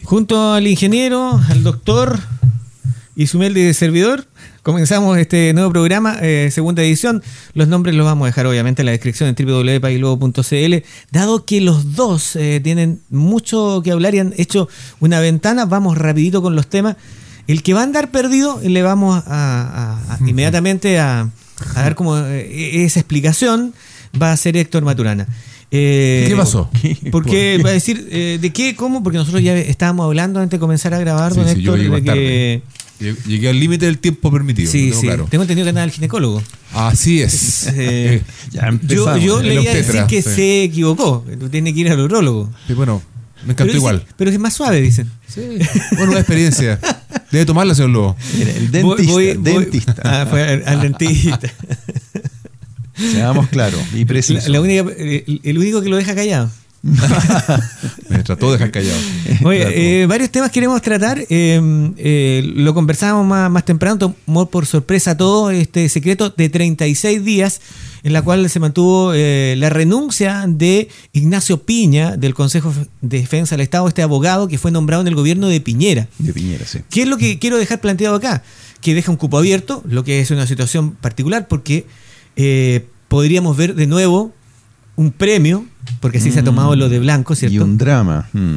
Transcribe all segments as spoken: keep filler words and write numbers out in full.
Junto al ingeniero, al doctor y su humilde servidor, comenzamos este nuevo programa, eh, segunda edición. Los nombres los vamos a dejar obviamente en la descripción en doble u doble u doble u punto país lobo punto c l. Dado que los dos eh, tienen mucho que hablar y han hecho una ventana, vamos rapidito con los temas. El que va a andar perdido, le vamos a, a, a inmediatamente a, a dar como eh, esa explicación, va a ser Héctor Maturana. Eh, ¿Qué pasó? Porque va a decir, eh, ¿de qué? ¿Cómo? Porque nosotros ya estábamos hablando antes de comenzar a grabar, Sí, don sí, yo Héctor, llegué de más que... Llegué al límite del tiempo permitido. Sí, tengo sí. claro. Tengo entendido que andaba el ginecólogo. Así es. Eh, ya yo yo le iba a decir que sí. se equivocó. Tiene que ir al urólogo. Sí, bueno, me encantó pero igual. Dice, pero es más suave, dicen. Sí. Bueno, una experiencia. Debe tomarla, señor Lobo. Mira, el dentista. Voy, voy, dentista. Voy, ah, fue al, al dentista. Seamos claros y precisos. La, la única, el, el único que lo deja callado. Me trató de dejar callado. Oye, eh, varios temas queremos tratar. Eh, eh, lo conversábamos más, más temprano, tomó por sorpresa todo este secreto de treinta y seis días, en la cual se mantuvo eh, la renuncia de Ignacio Piña del Consejo de Defensa del Estado, este abogado que fue nombrado en el gobierno de Piñera. De Piñera, sí. ¿Qué es lo que quiero dejar planteado acá? Que deja un cupo abierto, lo que es una situación particular, porque eh, podríamos ver de nuevo un premio, porque así mm, se ha tomado lo de Blanco, ¿cierto? Y un drama. Mm.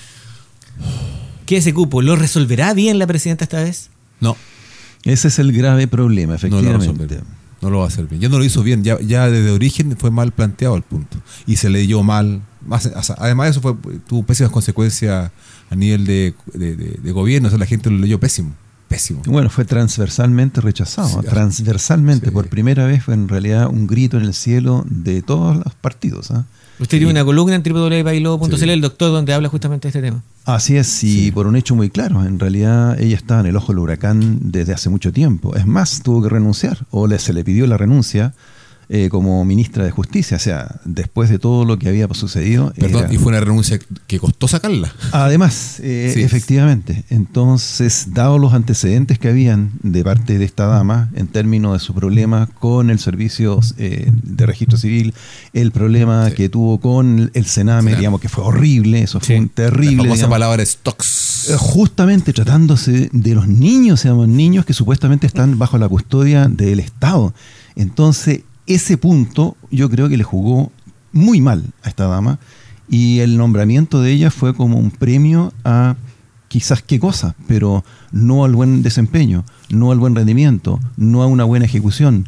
¿Qué ese cupo? ¿Lo resolverá bien la presidenta esta vez? No. Ese es el grave problema, efectivamente. No lo, no lo va a hacer bien. Ya no lo hizo bien. Ya, ya desde origen fue mal planteado el punto. Y se leyó mal. Además, eso fue, tuvo pésimas consecuencias a nivel de, de, de, de gobierno. O sea, la gente lo leyó pésimo. Pésimo. Bueno, fue transversalmente rechazado. Sí, transversalmente, sí. Por primera vez fue en realidad un grito en el cielo de todos los partidos. ¿eh? Usted tiene una columna en doble u doble u doble u punto país lobo punto c l, sí. El doctor, donde habla justamente de este tema. Así es, y sí. Por un hecho muy claro, en realidad ella estaba en el ojo del huracán desde hace mucho tiempo. Es más, tuvo que renunciar, o le, se le pidió la renuncia eh, como ministra de Justicia. O sea, después de todo lo que había sucedido. Perdón, era... y fue una renuncia que costó sacarla. Además, eh, sí. efectivamente. Entonces, dados los antecedentes que habían de parte de esta dama en términos de su problema con el servicio eh, de registro civil, el problema sí. que tuvo con el Sename, Sename, digamos que fue horrible, eso fue sí. un terrible. La famosa digamos, palabra stocks. Justamente tratándose de los niños, digamos, niños que supuestamente están bajo la custodia del Estado. Entonces, ese punto yo creo que le jugó muy mal a esta dama, y el nombramiento de ella fue como un premio a quizás qué cosa, pero no al buen desempeño, no al buen rendimiento, no a una buena ejecución.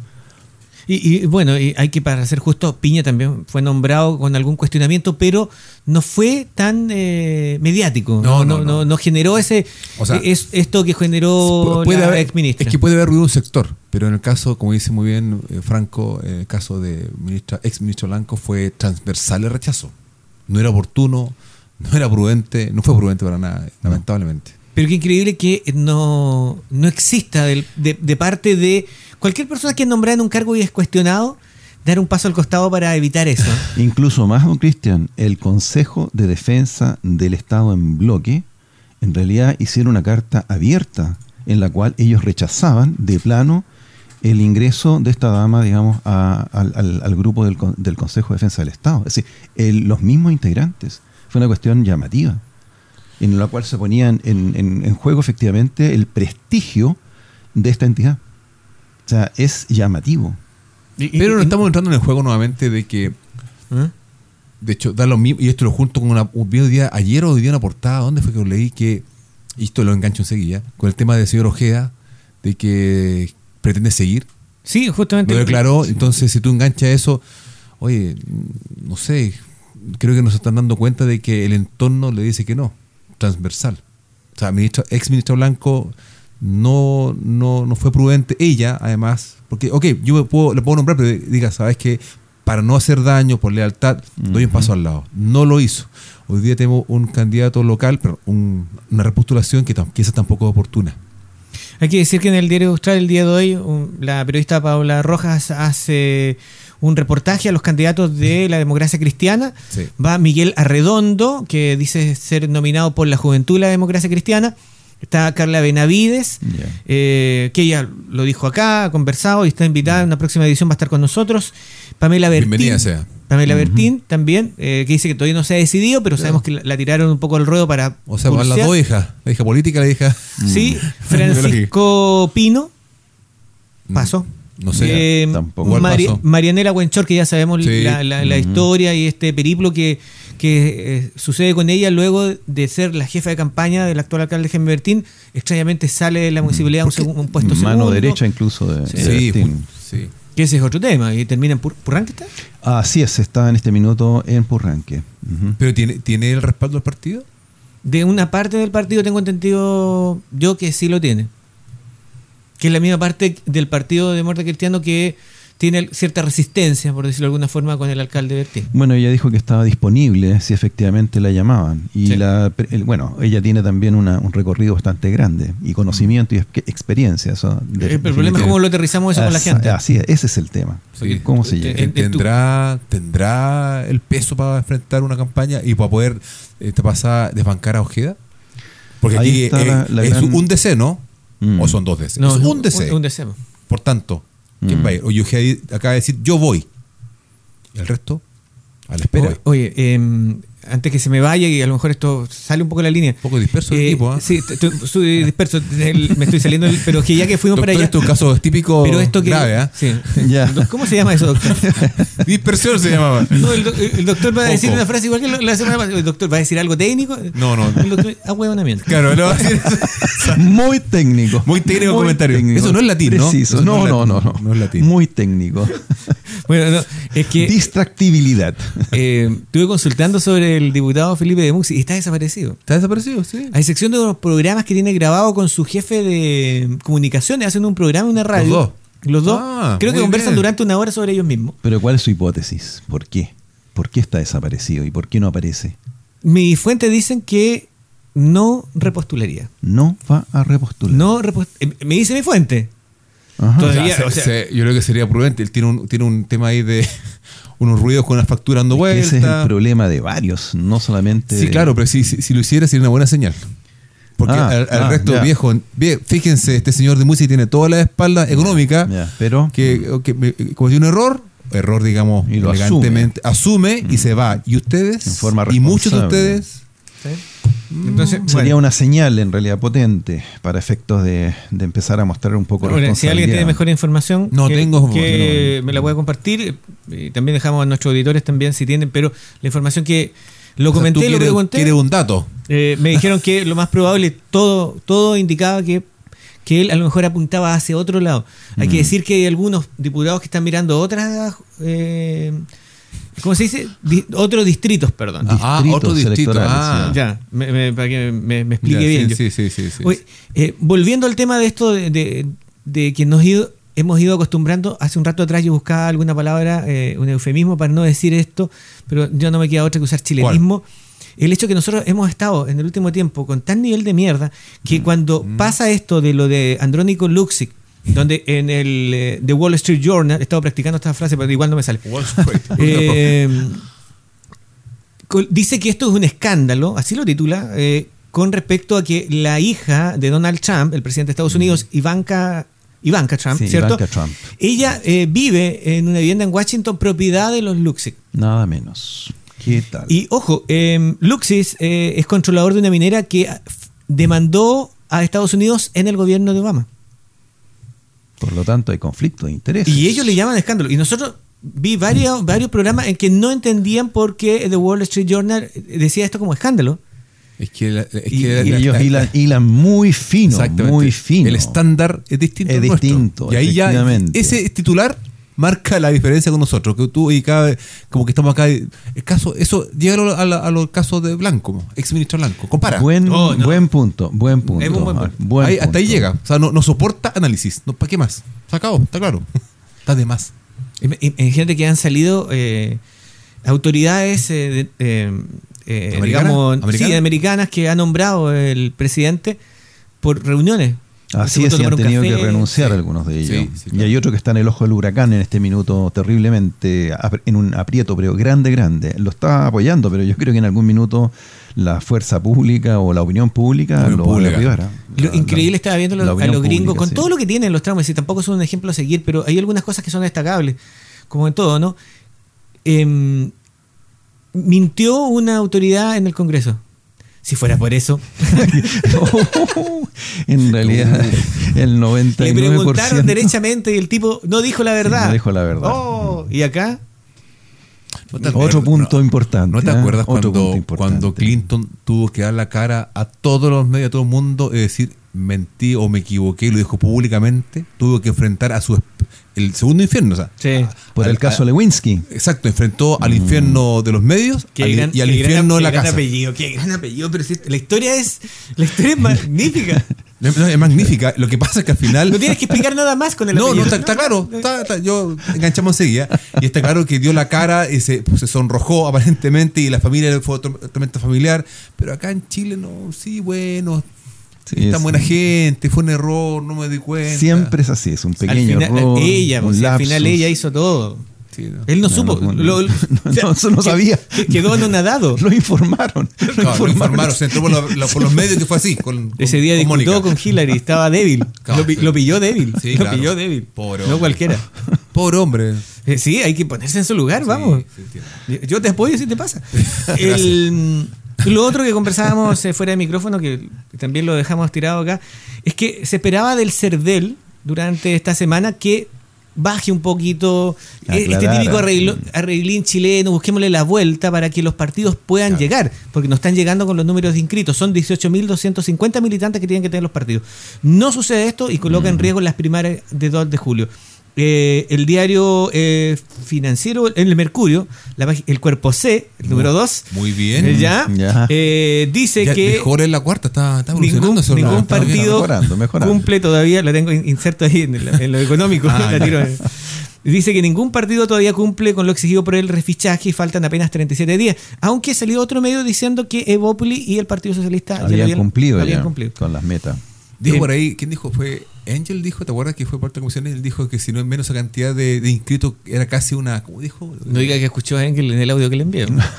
Y, y bueno, y hay que, para ser justo, Piña también fue nombrado con algún cuestionamiento, pero no fue tan eh, mediático. No no, no, no, no, no generó ese, o sea, es, esto que generó puede la haber, exministra. Es que puede haber un sector, pero en el caso, como dice muy bien eh, Franco, en el caso de ministra, ex ministro Blanco, fue transversal el rechazo. No era oportuno, no era prudente, no fue prudente para nada, no. lamentablemente. Pero qué increíble que no, no exista de, de, de parte de cualquier persona que es nombrada en un cargo y es cuestionado, dar un paso al costado para evitar eso. Incluso más, don Cristian, el Consejo de Defensa del Estado en bloque, en realidad hicieron una carta abierta en la cual ellos rechazaban de plano el ingreso de esta dama, digamos, a, al, al grupo del, del Consejo de Defensa del Estado. Es decir, el, los mismos integrantes. Fue una cuestión llamativa, en la cual se ponían en, en, en juego efectivamente el prestigio de esta entidad. O sea, es llamativo. Pero no estamos entrando en el juego nuevamente de que, ¿eh? De hecho, da lo mismo, y esto lo junto con una, un video día, ayer o hoy día una portada, ¿dónde fue que lo leí? Que, y esto lo engancho enseguida, con el tema del señor Ojeda, de que pretende seguir. Sí, justamente. Lo declaró, entonces si tú enganchas eso, oye, no sé, creo que nos están dando cuenta de que el entorno le dice que no, transversal. O sea, ministro, ex ministro Blanco no, no, no fue prudente. Ella, además, porque, ok, yo me puedo, le puedo nombrar, pero diga, ¿sabes qué? Para no hacer daño, por lealtad, uh-huh. doy un paso al lado. No lo hizo. Hoy día tenemos un candidato local, pero un, una repostulación que quizás tampoco es oportuna. Hay que decir que en el Diario Austral el día de hoy, un, la periodista Paula Rojas hace un reportaje a los candidatos de la democracia cristiana. Sí. Va Miguel Arredondo, que dice ser nominado por la Juventud de la Democracia Cristiana, Está Carla Benavides, Ya. eh, que ella lo dijo acá, ha conversado y está invitada en una próxima edición, va a estar con nosotros. Pamela Bertín. Bienvenida sea. Pamela Ujú. Bertín también, eh, que dice que todavía no se ha decidido, pero sabemos que la, la tiraron un poco al ruedo para. O sea, van las pulsear. dos hijas. La hija política, la hija. Sí, Francisco Pino pasó. No sé. Eh, tampoco. Igual Mari- pasó. Marianela Huenchor, que ya sabemos Sí. la, la- la Ujú. historia y este periplo que, que eh, sucede con ella luego de ser la jefa de campaña del actual alcalde Jaime Bertín. Extrañamente sale de la municipalidad a un, segun- un puesto Mano segundo. derecha incluso de, Sí. de Sí, Bertín. ju- sí. Que ese es otro tema. Y termina en Pur- Purranque, ¿está? Así es, está en este minuto en Purranque. Ujú. Pero ¿tiene, ¿tiene el respaldo del partido? De una parte del partido tengo entendido yo que sí lo tiene. Que es la misma parte del partido de Muerte Cristiano que tiene cierta resistencia, por decirlo de alguna forma, con el alcalde Bertín. Bueno, ella dijo que estaba disponible si efectivamente la llamaban. Y Sí. la, el- bueno, ella tiene también una- un recorrido bastante grande y conocimiento y expe- experiencia. Eso, de- el problema es definitivamente. cómo lo aterrizamos eso con la Así- gente. Así es, ese es el tema. Sí. ¿Cómo se Eh, llega? en- en tu- ¿Tendrá, ¿Tendrá el peso para enfrentar una campaña y para poder esta pasada desbancar a Ojeda? Porque Ahí aquí está eh, la- la es gran- un D C, ¿no? Mm. ¿O son dos D C? No, es no, un D C. Un, un deseo. Por tanto, ¿quién Mm. va a ir? O Ojeda acaba de decir, yo voy. ¿Y el resto? A la espera. Oye, eh, antes que se me vaya, y a lo mejor esto sale un poco de la línea. Un poco disperso el Eh, tipo, ¿ah? Sí, t- t- estoy disperso. el- me estoy saliendo, del- pero que ya que fuimos Doctor, para allá. esto es un caso típico Pero esto que. grave, ¿ah? Sí. Ya. ¿Cómo se llama eso, doctor? Dispersión se llamaba. No, el, do- el doctor va a decir Poco. una frase igual que la semana pasada. El doctor va a decir algo técnico. No, no. El doctor, ah, huevonamiento. Claro, no va a decir eso. Muy técnico. Muy técnico el Muy comentario. técnico. Eso no es latín, ¿no? Preciso. Eso no No, es no, no, latín. no. No es latín. Muy técnico. Bueno, no, es que Distractibilidad. eh, estuve consultando sobre el diputado Felipe de Muxi y está desaparecido. ¿Está desaparecido? Sí. A excepción de los programas que tiene grabado con su jefe de comunicaciones, hacen un programa en una radio. Los dos. Los dos. Ah, Creo que muy conversan bien. durante una hora sobre ellos mismos. Pero ¿cuál es su hipótesis? ¿Por qué? ¿Por qué está desaparecido y por qué no aparece? Mis fuentes dicen que no repostularía. No va a repostular. No repost- eh, me dice mi fuente. Ajá. Todavía- O sea, o sea- se- yo creo que sería prudente. Él tiene un, tiene un tema ahí de unos ruidos con las facturas dando Es que ese es el vueltas. problema de varios, no solamente. Sí, de- claro, pero si, si, si lo hiciera sería una buena señal. Porque Ah, al, al ah, resto ya. viejo, vie- fíjense, este señor de música tiene toda la espalda económica, Ya, pero. que, que me- cometió un error, error digamos Y lo elegantemente, asume, y se va. Y ustedes, En forma y muchos de responsable. ustedes, Entonces, Sería bueno, una señal en realidad potente para efectos de, de empezar a mostrar un poco bueno, si responsabilidad. alguien tiene mejor información, No que, tengo- que no. me la puede compartir. Y también dejamos a nuestros auditores también si tienen, pero la información que lo o sea, comenté, tú lo quieres, pregunté. quieres un dato. Eh, me dijeron que lo más probable, todo, todo indicaba que, que él a lo mejor apuntaba hacia otro lado. Hay Mm. que decir que hay algunos diputados que están mirando otras, eh, ¿cómo se dice? Di- otros distritos, perdón. Ah, Ah, Distritos otro distrito. electorales, Ah, Ya, me- me- para que me, me explique Ya, bien. sí, yo. sí, sí, sí, sí. Oye, eh, volviendo al tema de esto de, de- de que nos ido, hemos ido acostumbrando, hace un rato atrás yo buscaba alguna palabra, eh, un eufemismo para no decir esto, pero yo no me queda otra que usar chilenismo. El hecho que nosotros hemos estado en el último tiempo con tal nivel de mierda que cuando pasa esto de lo de Andrónico Luksic, donde en el eh, The Wall Street Journal, he estado practicando esta frase, pero igual no me sale. Wall Street. Eh, col- dice que esto es un escándalo, así lo titula, eh, con respecto a que la hija de Donald Trump, el presidente de Estados Unidos, Ivanka, Ivanka Trump, Sí, ¿cierto? Ivanka Trump. Ella eh, vive en una vivienda en Washington, propiedad de los Luksic. Nada menos. ¿Qué tal? Y ojo, eh, Luxic eh, es controlador de una minera que ah, f- demandó a Estados Unidos en el gobierno de Obama. Por lo tanto, hay conflicto de interés. Y ellos le llaman escándalo. Y nosotros vi varios, varios programas en que no entendían por qué The Wall Street Journal decía esto como escándalo. Es que, la- es Y- que y la- ellos la- hilan, hilan muy fino, Exactamente. muy fino. El estándar es distinto. Es al nuestro. distinto, Y ahí ya efectivamente. ese titular marca la diferencia con nosotros. Que tú y cada vez, como que estamos acá. El caso, eso, llega a, la- a los casos de Blanco, ex ministro Blanco. Compara. Buen, Oh, no. buen punto, buen punto. Es un buen punto. Buen Ahí- hasta ahí punto. llega. O sea, no, no soporta análisis. No, ¿para qué más? Se acabó, está claro. Está de más. Imagínate que han salido eh, autoridades eh, de- eh, eh, ¿Americanas? digamos, ¿Americanas? sí, americanas que ha nombrado el presidente por reuniones Así es, y han tenido que renunciar sí, algunos de ellos. Sí, sí, claro. Y hay otro que está en el ojo del huracán en este minuto terriblemente, en un aprieto, pero grande, grande. Lo está apoyando, pero yo creo que en algún minuto la fuerza pública o la opinión pública la lo pública. derribará. Lo la, increíble, la, estaba viendo lo, a los gringos, pública, con sí. todo lo que tienen los traumas, y tampoco son un ejemplo a seguir, pero hay algunas cosas que son destacables, como en todo, ¿no? Eh, mintió una autoridad en el Congreso. Si fuera por eso. oh, en realidad, el noventa y nueve por ciento. Le preguntaron derechamente y el tipo no dijo la verdad. Sí, no dijo la verdad. Oh, ¿y acá? No te Otro punto no, importante. ¿No te acuerdas ¿eh? cuando, cuando Clinton tuvo que dar la cara a todos los medios, a todo el mundo, y decir, mentí o me equivoqué, y lo dijo públicamente? Tuvo que enfrentar a su el segundo infierno, o sea, sí. por al, el caso a, Lewinsky. Exacto, enfrentó mm. al infierno de los medios al, gran, y al infierno de la gran casa. Apellido, qué gran apellido, pero si, la historia es la historia es magnífica. No, es magnífica. Lo que pasa es que al final no tienes que explicar nada más con el no, apellido. No, está, está claro. Está, está, yo enganchamos enseguida y está claro que dio la cara y se, pues, se sonrojó aparentemente y la familia fue totalmente familiar. Pero acá en Chile no, sí, bueno. Sí, tan buena gente, fue un error, no me di cuenta. Siempre es así, es un pequeño al final, error. Ella, un pues, lapsus. Al final ella hizo todo. Sí, no. Él no, no supo. No, no, lo, no, o sea, no, eso no sabía. Quedó anonadado. Lo informaron. Lo claro, informaron. Lo informaron. Se entró por, lo, lo, por los medios que fue así. Con, con, Ese día discutió con Hillary, estaba débil. Claro, lo, sí. lo pilló débil. Sí, lo claro. pilló débil. Pobre no hombre. cualquiera. Pobre hombre. Eh, sí, hay que ponerse en su lugar, sí, vamos. Sí, yo te apoyo si te pasa. El, lo otro que conversábamos eh, fuera de micrófono, que también lo dejamos tirado acá, es que se esperaba del CERVEL durante esta semana que baje un poquito Aclarar. este típico arreglo, arreglín chileno, busquémosle la vuelta para que los partidos puedan claro. llegar, porque no están llegando con los números de inscritos, son dieciocho mil doscientos cincuenta militantes que tienen que tener los partidos. No sucede esto y coloca mm. en riesgo las primarias de dos de julio. Eh, el diario eh, financiero, el Mercurio, la, el cuerpo C, el número dos. Muy bien. Eh, ya, ya. Eh, dice ya que. Mejor en la cuarta, está, está ningún, eso, ningún está partido mejorando, mejorando. cumple todavía, la tengo inserto ahí en, el, en lo económico. ah, la tiro, dice que ningún partido todavía cumple con lo exigido por el refichaje y faltan apenas treinta y siete días. Aunque salió otro medio diciendo que Evópoli y el Partido Socialista habían, ya habían cumplido, habían ya, cumplido con las metas. Dijo por ahí, ¿quién dijo? Fue Angel, dijo, ¿te acuerdas que fue parte de la comisión? Él dijo que si no es menos esa cantidad de, de inscritos era casi una, ¿cómo dijo? No diga que escuchó a Angel en el audio que le envió. No,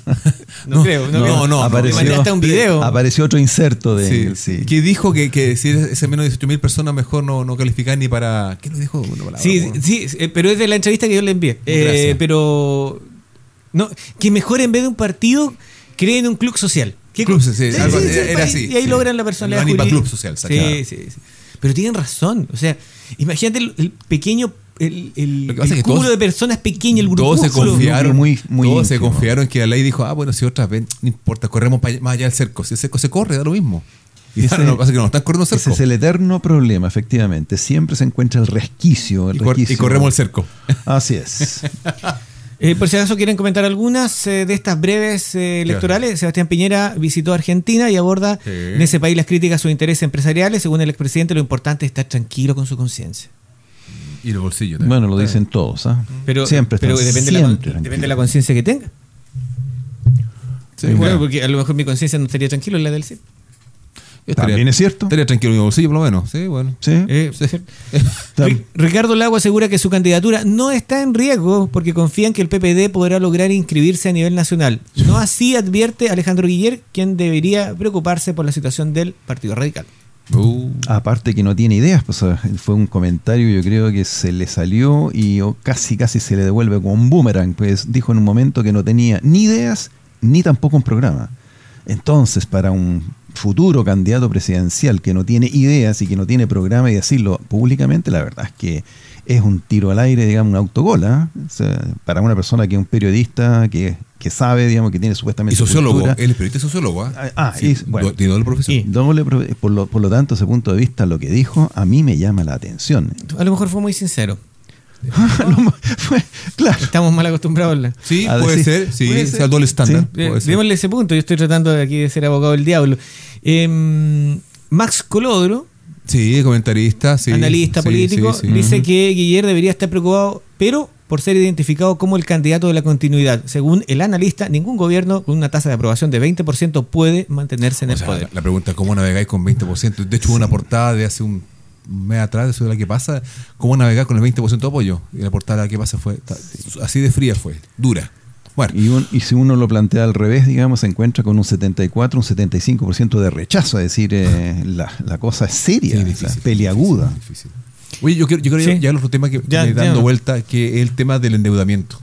no creo, no, no, creo. no apareció, hasta un video. Apareció otro inserto de sí, Angel, sí. Que dijo que, que si es ese menos de dieciocho mil personas mejor no, no calificar ni para... ¿Qué lo dijo? Una palabra, sí, bueno. sí, pero es de la entrevista que yo le envié. Eh, pero no, que mejor en vez de un partido creen un club social. ¿Qué club? Sí, sí, sí, algo, sí, era sí, así. Y ahí sí. logran la personalidad jurídica. jurídica. Club social, sí, sí, sí. Pero tienen razón. O sea, imagínate el, el pequeño, el, el, el cúmulo todos, de personas pequeño, el grupúsculo. Todos se confiaron, muy, muy todos se íntimo. confiaron que la ley dijo, ah, bueno, si otras ven, no importa, corremos pa- más allá del cerco. Si el cerco se corre, da lo mismo. Y ese, ahora no pasa que no están corriendo cerco. Ese es el eterno problema, efectivamente. Siempre se encuentra el resquicio. El y, cor- resquicio. y corremos el cerco. Así es. Eh, por si acaso quieren comentar algunas eh, de estas breves eh, electorales. Claro. Sebastián Piñera visitó Argentina y aborda sí. en ese país las críticas a sus intereses empresariales. Según el expresidente, lo importante es estar tranquilo con su conciencia. Y los bolsillos también. Bueno, lo dicen todos. ¿eh? Pero, siempre pero depende, siempre la, depende de la conciencia que tenga. Sí, bueno, bueno. porque a lo mejor mi conciencia no estaría tranquilo en la del C I P. Estaría, También es cierto. Estaría tranquilo en mi bolsillo, por lo menos. Sí, bueno. Sí. Eh, sí. Ricardo Lago asegura que su candidatura no está en riesgo porque confía en que el P P D podrá lograr inscribirse a nivel nacional. No así advierte Alejandro Guiller, quien debería preocuparse por la situación del Partido Radical. Uh. Aparte que no tiene ideas, pues fue un comentario, yo creo que se le salió y casi casi se le devuelve como un boomerang, pues dijo en un momento que no tenía ni ideas ni tampoco un programa. Entonces, para un futuro candidato presidencial que no tiene ideas y que no tiene programa y decirlo públicamente, la verdad es que es un tiro al aire, digamos, un autogol, ¿eh? O sea, para una persona que es un periodista, que, que sabe, digamos, que tiene supuestamente y sociólogo, cultura. él es periodista y sociólogo. ¿eh? Ah, ah sí, y, bueno, tiene doble profesión. Y doble, por, lo, por lo tanto, ese punto de vista, lo que dijo, a mí me llama la atención. A lo mejor fue muy sincero. no, fue, claro. Estamos mal acostumbrados. La... Sí, a puede decir, ser, sí, puede ser. Sea doble estándar. Sí, eh, démosle ese punto. Yo estoy tratando de aquí de ser abogado del diablo. Eh, Max Colodro, sí, comentarista, sí, analista sí, político, sí, sí. dice Uh-huh. que Guiller debería estar preocupado, pero por ser identificado como el candidato de la continuidad. Según el analista, ningún gobierno con una tasa de aprobación de veinte por ciento puede mantenerse en O el sea, poder. la, la pregunta es cómo navegáis con veinte por ciento. De hecho, hubo una portada de hace un mes atrás, de eso de la que pasa, cómo navegar con el veinte por ciento de apoyo. Y la portada de la que pasa fue, así de fría fue, dura. Bueno, Y, un- y si uno lo plantea al revés, digamos, se encuentra con un setenta y cuatro, un setenta y cinco por ciento de rechazo. Es decir, eh, la, la cosa es seria, sí, o difícil, sea, peliaguda. difícil, difícil. Oye, yo quiero, yo quiero Sí. llegar al otro tema que Ya, me ya. dando vuelta, que es el tema del endeudamiento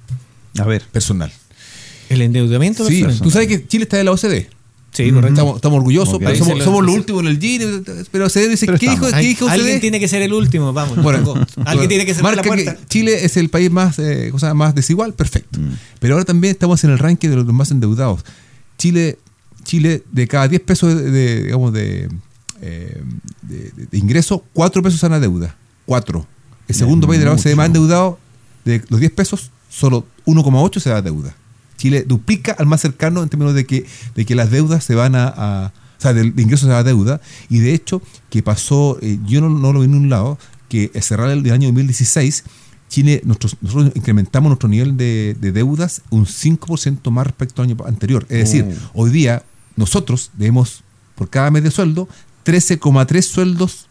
A ver, personal. El endeudamiento Sí, personal. tú sabes que Chile está de la O C D. Sí, correcto. Estamos, estamos orgullosos, Ok. pero Ahí somos, se lo- somos los se- últimos en el G I N, pero O C D dice, Pero ¿qué dijo, estamos. ¿qué Hay- dijo O C D? alguien tiene que ser el último, vamos. Bueno, tocó. Alguien tiene que cerrar la marca puerta. que Chile es el país más, eh, cosa más desigual, perfecto. Mm. Pero ahora también estamos en el ranking de los más endeudados. Chile, Chile de cada diez pesos de, de, digamos, de, eh, de, de- de ingreso, cuatro pesos son a deuda. cuatro. El segundo Es país de la O C D más mucho. endeudado, de los diez pesos, solo uno coma ocho se da deuda. Chile duplica al más cercano en términos de que, de que las deudas se van a, a o sea, del de ingresos se da deuda, y de hecho que pasó, eh, yo no, no lo vi en un lado, que al cerrar el, el año dos mil dieciséis, Chile, nosotros, nosotros incrementamos nuestro nivel de, de deudas un cinco por ciento más respecto al año anterior. Es decir, Oh. hoy día nosotros debemos, por cada mes de sueldo, trece coma tres sueldos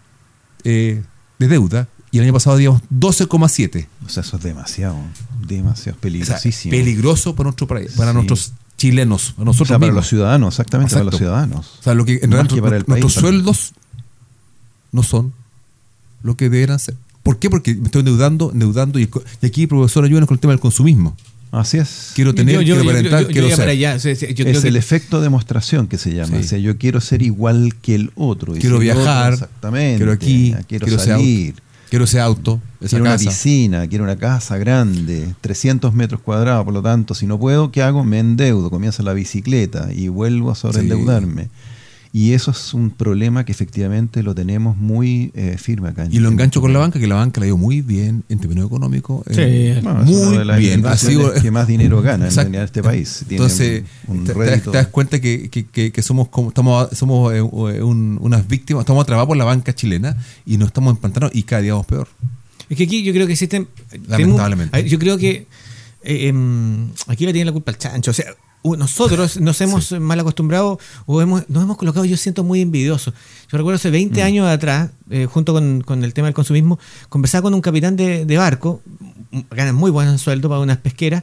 eh, de deuda, y el año pasado digamos doce coma siete. o sea, eso es demasiado, demasiado O sea, peligrosísimo. peligroso para nuestro país, para Sí. nuestros chilenos, para nosotros O sea, para mismos. los ciudadanos, exactamente, para los Exacto. ciudadanos. O sea, lo que en Más realidad que para el nuestros país, sueldos no son lo que deberán ser. ¿Por qué? Porque me estoy endeudando, endeudando y, y aquí, profesor, ayúdanos con el tema del consumismo. Así es. Quiero tener, Yo- yo- quiero yo- aparentar, yo- yo quiero iría ser. para allá. O sea, yo creo Es que- el efecto demostración que se llama. Sí. O sea, yo quiero ser igual que el otro. Y Quiero si el otro, viajar, exactamente. quiero aquí, quiero, quiero ese salir. Quiero ese auto, esa Quiero una casa. piscina, quiero una casa grande, trescientos metros cuadrados. Por lo tanto, si no puedo, ¿qué hago? Me endeudo, comienza la bicicleta y vuelvo a sobreendeudarme. Y eso es un problema que efectivamente lo tenemos muy eh, firme acá. en- Y lo en engancho nuestro con la país. banca, que la banca la dio muy bien en términos económicos. Sí. eh, Bueno, es una muy de las bien. Ha sido- instituciones que más dinero gana en, Exacto. en este país. Tiene Entonces, un, un te, te- rédito. te das cuenta que, que- que- que somos como estamos somos eh, un- unas víctimas, estamos atrapados por la banca chilena y nos estamos empantanos y cada día vamos peor. Es que aquí yo creo que existen. Lamentablemente. tenemos- Yo creo que eh, em, aquí le tiene la culpa al chancho. O sea, u- nosotros nos hemos mal acostumbrado o hemos, nos hemos colocado, yo siento, muy envidiosos. Yo recuerdo hace veinte años atrás, eh, junto con, con el tema del consumismo, conversaba con un capitán de, de barco, m- gana muy buen sueldo para unas pesqueras,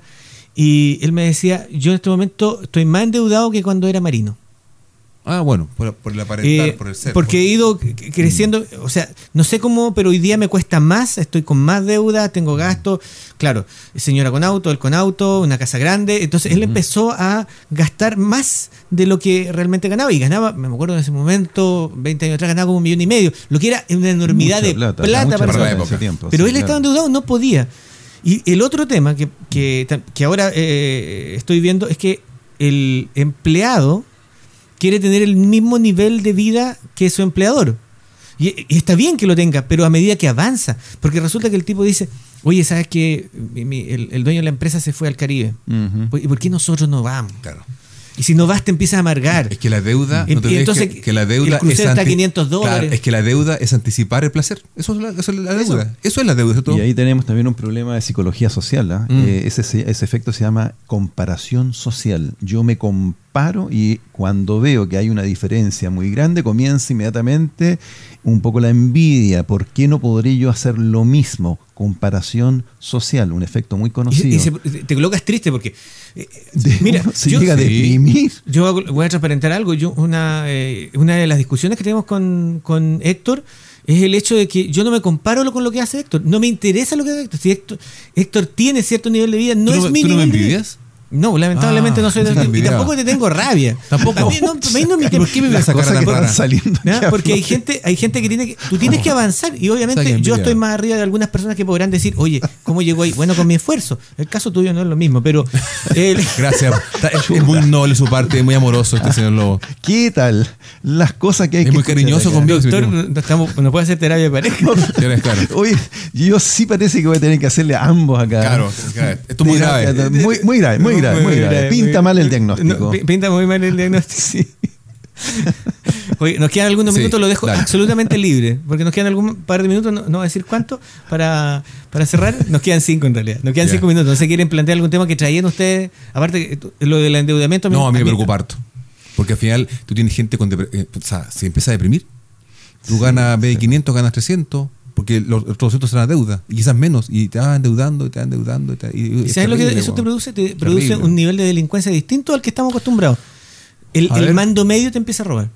y él me decía: yo en este momento estoy más endeudado que cuando era marino. Ah, bueno, por, por el aparentar, Eh, por el ser. porque por- he ido c- creciendo, o sea, no sé cómo, pero hoy día me cuesta más, estoy con más deuda, tengo gastos, claro, señora con auto, él con auto, una casa grande, entonces él empezó a gastar más de lo que realmente ganaba, y ganaba, me acuerdo en ese momento, veinte años atrás, ganaba como un millón y medio, lo que era una enormidad Mucha de plata, plata, mucha para plata esa en época. ese tiempo, Pero sí, él claro. estaba endeudado, no podía. Y el otro tema que, que, que ahora eh, estoy viendo es que el empleado quiere tener el mismo nivel de vida que su empleador. Y, y está bien que lo tenga, pero a medida que avanza. Porque resulta que el tipo dice: oye, ¿sabes qué? Mi- mi- el, el dueño de la empresa se fue al Caribe. Ujú. ¿Y por qué nosotros no vamos? Claro. Y si no vas, te empiezas a amargar. Es que la deuda, Y- no te y olvides entonces que, que la deuda el crucero está a quinientos dólares. Claro, es que la deuda es anticipar el placer. Eso es la, eso es la Eso. deuda. Eso es la deuda. ¿cierto? Y ahí tenemos también un problema de psicología social. ¿ah? Mm. Eh, ese, se- ese efecto se llama comparación social. Yo me comparo y cuando veo que hay una diferencia muy grande, comienza inmediatamente un poco la envidia. ¿Por qué no podré yo hacer lo mismo? Comparación social, un efecto muy Y, conocido. y se- te colocas triste porque. eh, De- mira, uno se yo, llega a sí. deprimir. yo hago- voy a transparentar algo. Yo una, eh, una de las discusiones que tenemos con, con Héctor es el hecho de que yo no me comparo con lo que hace Héctor. No me interesa lo que hace Héctor. Si Héctor, Héctor tiene cierto nivel de vida, no ¿Tú es no, mi tú no me nivel de vida. envidias? No, lamentablemente Ah, no soy de sí te Y envidiaba. tampoco te tengo rabia. Tampoco. A mí no, a mí no me- ¿Y por qué me Las esa cara cosas tan que rara? van saliendo. ¿Ya? aquí a Porque hay flote. gente, hay gente que tiene que, tú tienes que avanzar, y O obviamente sea, que yo envidia. estoy más arriba de algunas personas que podrán decir: oye, ¿cómo llegó ahí? Bueno, con mi esfuerzo. El caso tuyo no es lo mismo, pero el- Gracias. Está- es, es muy noble su parte, es muy amoroso este señor Lobo. ¿Qué tal? Las cosas que hay Es que muy escuchar cariñoso acá. conmigo. doctor no, estamos, no puede hacer terapia de pareja. Tienes claro. Oye, yo sí parece que voy a tener que hacerle a ambos acá. Claro, claro. Esto es muy Mira, grave. Muy, muy grave, muy grave, muy grave. Pinta mal el diagnóstico. No, pi- pinta muy mal el diagnóstico. Sí. Oye, nos quedan algunos Sí, minutos, lo dejo dale. absolutamente libre, porque nos quedan algún par de minutos, no, no voy a decir cuánto, para, para cerrar. Nos quedan cinco en realidad, nos quedan Ya. cinco minutos. No sé, ¿quieren plantear algún tema que traían ustedes? Aparte, que lo del endeudamiento. No, a mí me preocupa harto. Porque al final tú tienes gente con... depre- eh, o sea, se empieza a deprimir. Tú Sí, ganas, en vez de sí. quinientos, ganas trescientos, porque los otros doscientos serán deuda, y quizás menos, y te vas endeudando, y te vas endeudando. Y te, y, ¿Y es sabes lo que terrible, eso te weón. produce? Te Terrible. produce un nivel de delincuencia distinto al que estamos acostumbrados. El, A el ver. mando medio te empieza a robar.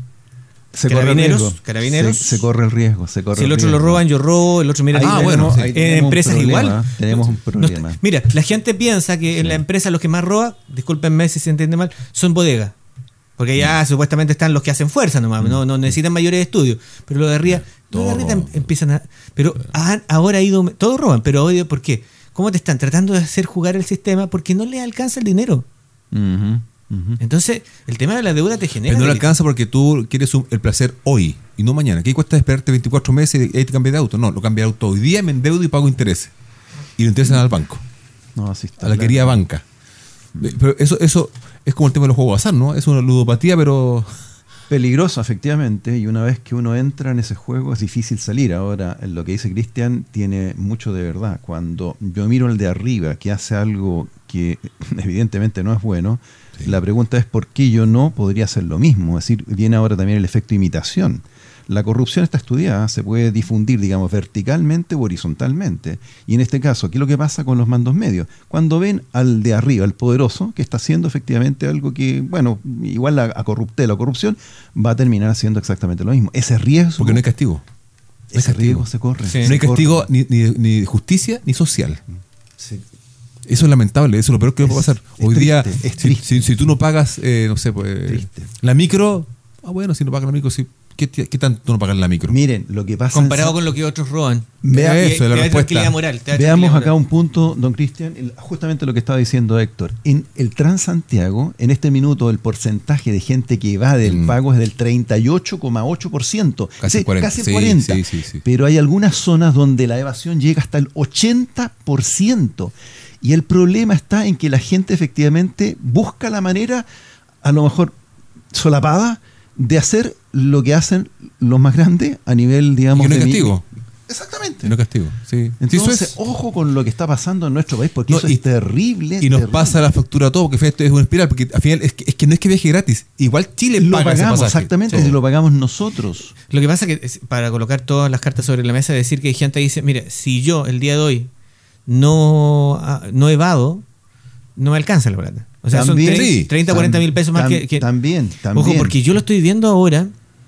Se corre el Carabineros, riesgo. carabineros. Se, se corre el riesgo. Se corre Si el el otro lo riesgo. roban, yo robo, el otro mira. Ahí Ah, ahí bueno, tenemos- sí. ahí en tenemos un empresas problema, igual. Tenemos un No está- problema. mira, la gente piensa que en la empresa los que más roban, discúlpenme si se entiende mal, son bodegas. Porque ya supuestamente están los que hacen fuerza nomás, no, no necesitan mayores estudios. Pero los de arriba, los de Todo arriba em- roban. empiezan a. Pero han- ahora ha ido. Todos roban, pero odio, ¿por qué? ¿Cómo te están tratando de hacer jugar el sistema? Porque no les alcanza el dinero. Ujú, ujú. Entonces, el tema de la deuda te genera. Pero no le delito. alcanza porque tú quieres un- el placer hoy y no mañana. ¿Qué cuesta esperarte veinticuatro meses y ahí te cambias de auto? No, lo cambias de auto hoy día, me endeudo y pago intereses. Y lo interesan al banco, No, así está a la claro. querida banca. Pero eso, eso es como el tema de los juegos de azar, ¿no? Es una ludopatía, pero... Peligroso, efectivamente, y una vez que uno entra en ese juego es difícil salir. Ahora, en lo que dice Cristian tiene mucho de verdad. Cuando yo miro al de arriba que hace algo que evidentemente no es bueno, Sí. la pregunta es por qué yo no podría hacer lo mismo. Es decir, viene ahora también el efecto imitación. La corrupción está estudiada, se puede difundir, digamos, verticalmente o horizontalmente. Y en este caso, ¿qué es lo que pasa con los mandos medios? Cuando ven al de arriba, al poderoso, que está haciendo efectivamente algo que, bueno, igual a, a corruptela o corrupción, va a terminar haciendo exactamente lo mismo. Ese riesgo, Porque no hay castigo. No hay ese riesgo castigo. se corre. Sí. se No hay corre. castigo ni, ni, ni de justicia ni social. Sí. Eso es lamentable, eso es lo peor que Es- puede pasar. es Hoy día, triste, es si, triste. si- si tú no pagas, eh, no sé, pues, Triste. la micro, ah, bueno, si no pagas la micro, sí, ¿qué, t- qué tanto no pagas la micro? Miren, lo que pasa... Comparado en- con lo que otros roban. Vea- Te- Eso es la te da respuesta. tranquilidad moral, te da Veamos tranquilidad acá moral. un punto, don Cristian, el- justamente lo que estaba diciendo Héctor. En el Transantiago, en este minuto, el porcentaje de gente que evade el Mm. pago es del treinta y ocho coma ocho por ciento. Casi Sí, cuarenta. Casi el Sí, cuarenta. sí, sí, sí. Pero hay algunas zonas donde la evasión llega hasta el ochenta por ciento. Y el problema está en que la gente efectivamente busca la manera, a lo mejor solapada, de hacer lo que hacen los más grandes a nivel, Y digamos... que no hay de mi- castigo. Exactamente. Y no hay castigo, sí. Sí, eso Entonces, es. ojo con lo que está pasando en nuestro país, porque No, eso y- es terrible. Y nos terrible. pasa la factura a todo, porque esto es una espiral, porque al final es que, es que no es que viaje gratis. Igual Chile Lo paga ese pagamos, pasaje. exactamente, Sí. y lo pagamos nosotros. Lo que pasa es que es- para colocar todas las cartas sobre la mesa, decir que hay gente que dice, mire, si yo el día de hoy no, ah, no evado, no me alcanza la plata. O sea, También, son tre- sí. treinta, cuarenta mil pesos más Tam- que, que- También, también. Ojo, porque yo lo estoy viendo ahora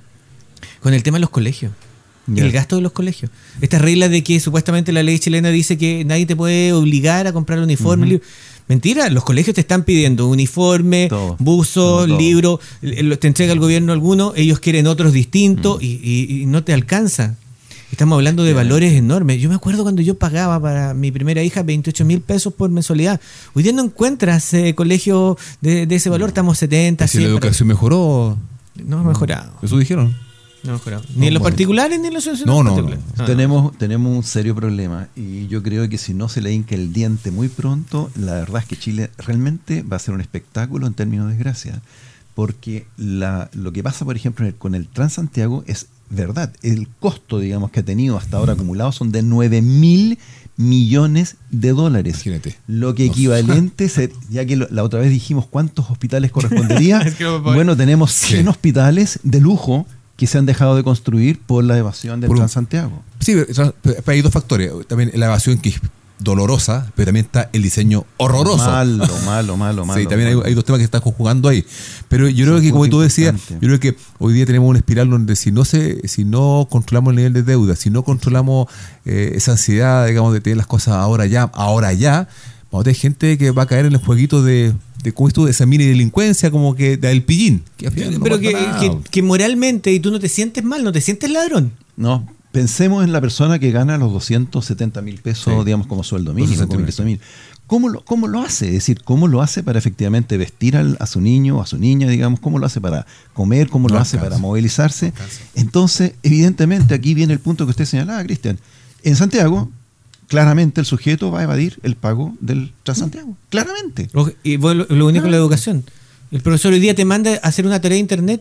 con el tema de los colegios. Ya. El gasto de los colegios. Estas reglas de que supuestamente la ley chilena dice que nadie te puede obligar a comprar uniforme. Ujú. libro. Mentira, los colegios te están pidiendo uniforme, Todo. buzos, Todo, todo. libros, el- te entrega el gobierno alguno, ellos quieren otros distintos Mm. y, y- y no te alcanza. Estamos hablando de Ya. valores enormes. Yo me acuerdo cuando yo pagaba para mi primera hija veintiocho mil pesos por mensualidad. Hoy día no encuentras eh, colegio de, de ese valor, estamos setenta, Si la cien. educación mejoró, No ha mejorado. eso dijeron. No ha mejorado. Ni en los bueno. particulares ni en los asociaciones No, no, particulares. no. Ah, tenemos, tenemos un serio problema y yo creo que si no se le hinca el diente muy pronto, la verdad es que Chile realmente va a ser un espectáculo en términos de desgracia. Porque la, lo que pasa, por ejemplo, en el- con el Transantiago es verdad. El costo, digamos, que ha tenido hasta ahora acumulado son de nueve mil millones de dólares. Imagínate. Lo que No. equivalente, ser- ya que lo- la otra vez dijimos cuántos hospitales correspondería, Es que no me puedo- bueno, tenemos cien Sí. hospitales de lujo que se han dejado de construir por la evasión del Por un- Transantiago. Sí, pero, pero hay dos factores. También la evasión que es dolorosa, pero también está el diseño horroroso. Malo, malo, malo, malo. Sí, también hay, malo. hay dos temas que están conjugando ahí. Pero yo creo Son que, como puntos tú decías, importantes. yo creo que hoy día tenemos una espiral donde si no se, si no controlamos el nivel de deuda, si no controlamos eh, esa ansiedad, digamos, de tener las cosas ahora ya, ahora ya, vamos a tener gente que va a caer en el jueguito de, de ¿cómo es tú? De esa mini delincuencia, como que del pillín. Que al final no Pero pasa que, nada. que- que moralmente y tú no te sientes mal, no te sientes ladrón. No, pensemos en la persona que gana los doscientos setenta mil pesos, Sí. digamos, como sueldo mínimo, doscientos como mil. ingreso mínimo. ¿Cómo lo, ¿Cómo lo hace? Es decir, ¿cómo lo hace para efectivamente vestir al- a su niño o a su niña, digamos? ¿Cómo lo hace para comer? ¿Cómo No lo hace alcanza. para movilizarse? No alcanza. Entonces, evidentemente, aquí viene el punto que usted señalaba, Cristian. En Santiago, claramente el sujeto va a evadir el pago del Transantiago. Claramente. O- Y bueno, lo, lo único Ah. en la educación. El profesor hoy día te manda a hacer una tarea de internet,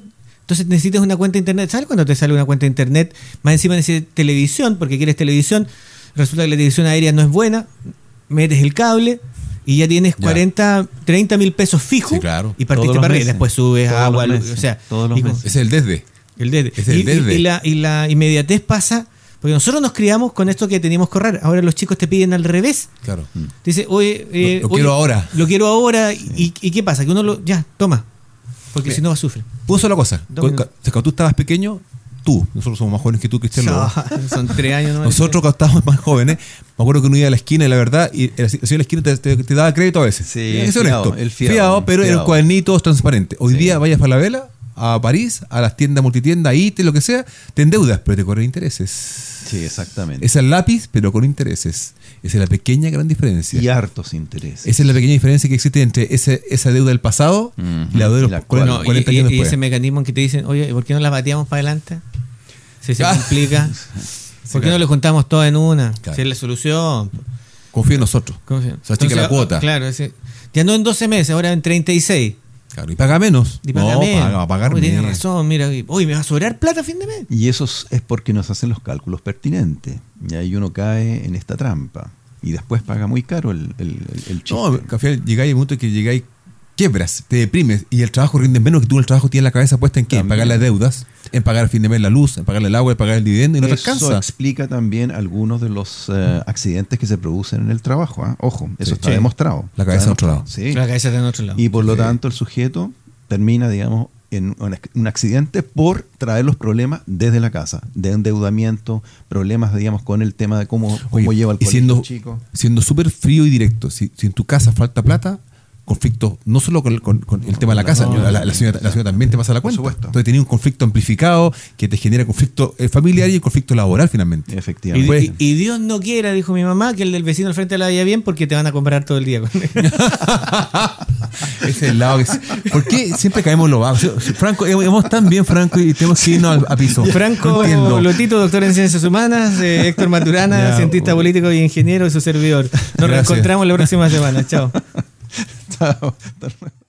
Entonces necesitas una cuenta de internet. ¿Sabes cuando te sale una cuenta de internet? Más encima necesitas televisión, porque quieres televisión. Resulta que la televisión aérea no es buena. Metes el cable y ya tienes Ya. cuarenta, treinta mil pesos fijos. Sí, claro. Y partiste Todos los para arriba. meses. Después subes Todos agua, los luz, meses. o sea, Todos los y con- meses. Es el desde. el desde. Es el y, y- desde. y la, y la inmediatez pasa, porque nosotros nos criamos con esto que teníamos que ahorrar. Ahora los chicos te piden al revés. Claro. Te dice, oye, eh, Lo- lo oye, quiero ahora. Lo quiero ahora. Y, y qué pasa? Que uno lo. Ya, toma. Porque Bien. si no, sufre. Una sola cosa. Dos Cuando, minutos. cuando tú estabas pequeño, tú, nosotros somos más jóvenes que tú, Cristian. Lobo. Son tres años. ¿no? Nosotros cuando estábamos más jóvenes, me acuerdo que uno iba a la esquina y la verdad, y el señor de la esquina te, te- te daba crédito a veces. Sí, Hay que el ser fiado, honesto. el fiado, pero fiado. eran cuadernitos transparentes. Hoy Sí. día vayas para la vela, a París, a las tiendas multitiendas, I T, lo que sea, te endeudas, pero te corren intereses. Sí, exactamente. Es el lápiz, pero con intereses. Esa es la pequeña gran diferencia. Y hartos intereses. Esa es la pequeña diferencia que existe entre ese, esa deuda del pasado Ujú. y la deuda de Y los la actual. cuarenta, No, y, cuarenta y- años y después. ese mecanismo en que te dicen, oye, ¿por qué no la bateamos para adelante? Si se Ah. complica. ¿Por qué claro. no le juntamos todas en una? Claro. Si es la solución. Confía en nosotros. ¿Cómo se O sea, chica la cuota. Claro, ese- ya no en doce meses, ahora en treinta y seis. Claro, y paga menos. Y paga no, menos. paga, va a pagar Oye, tienes menos. razón, mira. Oye, ¿me va a sobrar plata a fin de mes? Y eso es- es porque nos hacen los cálculos pertinentes. Y ahí uno cae en esta trampa. Y después paga muy caro el, el, el, el chiste. No, café, llegáis a un momento en que llegáis, quiebras, te deprimes y el trabajo rinde menos que tú. El trabajo tiene la cabeza puesta en qué? En También. pagar las deudas, en pagar a fin de mes la luz, en pagar el agua, en pagar el dividendo y no te Eso alcanza. explica también algunos de los eh, accidentes que se producen en el trabajo. ¿ah? Ojo, eso Sí. está Sí. demostrado. La cabeza Está en otro demostrado. Sí. La cabeza está en otro lado. Y por lo Sí. tanto el sujeto termina, digamos, en un ac- un accidente por traer los problemas desde la casa, de endeudamiento, problemas, digamos, con el tema de cómo, cómo Oye, lleva el y colegio siendo, el chico. siendo súper frío y directo, si, si en tu casa falta plata, conflicto, no solo con el, con- con el tema de la casa, no, la, la- la señora, la señora también te pasa la Por cuenta. supuesto. Entonces tenés un conflicto amplificado que te genera conflicto eh, familiar y conflicto laboral finalmente. Y, Efectivamente. y- y Dios no quiera, dijo mi mamá, que el del vecino al frente la vaya bien porque te van a comprar todo el día. Ese es el lado que... ¿Por qué siempre caemos en lo bajo? Franco, hemos tan bien, Franco, y tenemos que irnos al- a piso. Franco No entiendo. Lotito, doctor en Ciencias Humanas, eh, Héctor Maturana, Ya, cientista bueno. político y ingeniero y su servidor. Nos Gracias. reencontramos la próxima semana. Chao. Chao. Hasta luego.